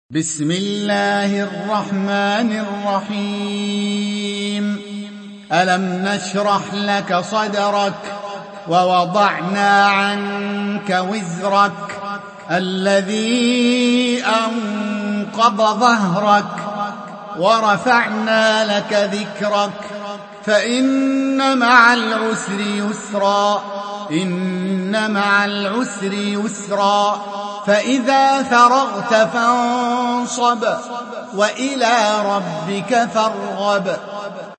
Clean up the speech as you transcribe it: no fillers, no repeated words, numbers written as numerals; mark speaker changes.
Speaker 1: بسم الله الرحمن الرحيم. ألم نشرح لك صدرك ووضعنا عنك وزرك الذي أنقض ظهرك ورفعنا لك ذكرك فإن مع العسر يسرا إن مع العسر يسرا فإذا فرغت فانصب وإلى ربك فارغب.